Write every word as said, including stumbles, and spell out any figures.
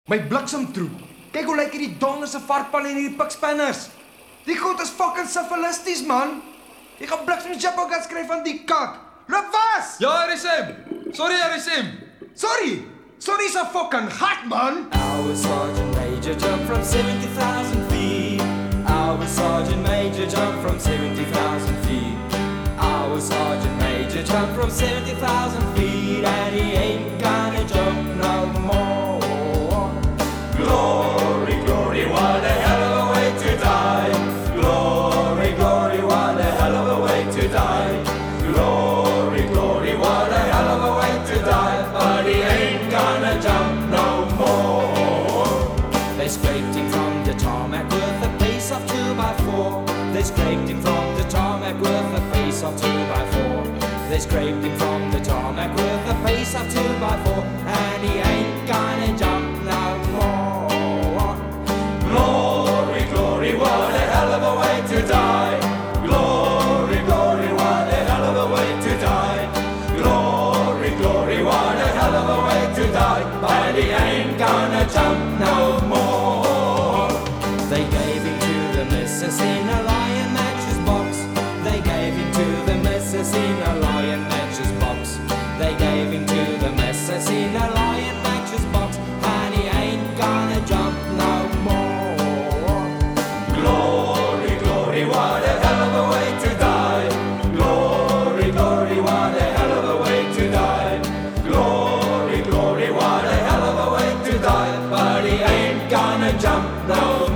My bliksemtroep. Kyk hoe lyk hierdie donder se varkpan en hierdie pikspanners. Die goed is fucking syfilisties, man. Jy gaan bliksemjappo gaan skryf van die kak. Loop vas! Ja, R S M. Sorry, R S M. Sorry. Sorry so fucking hard, man. Our Sergeant Major jumped from seventy thousand feet. Our Sergeant Major jumped from seventy thousand feet. Our Sergeant Major jumped from seventy thousand feet, and he ain't gonna jump no more. Glory, glory, what a hell of a way to die. Glory, glory, what a hell of a way to die. Glory, glory, what a hell of a way to die. But he ain't gonna jump no more. They scraped him from the tarmac with a pace of two by four. They scraped him from the tarmac with a pace of two by four. They scraped him from the tarmac with a pace of two by four, and he ain't gonna jump no more. Glory, glory, what a hell of a way to die. Glory, glory, what a hell of a way to die. Glory, glory, what a hell of a way to die. But he ain't gonna jump no more. They gave him to the missus in a lion mattress box. They gave him to the missus in a lion mattress box. They gave him to the missus in a lion mattress box, and he ain't gonna jump no more. Glory, glory, what a hell of a way to die. Glory, glory, what a hell of a way to die. Glory, glory, what a hell of a way to die. But he ain't gonna jump no more.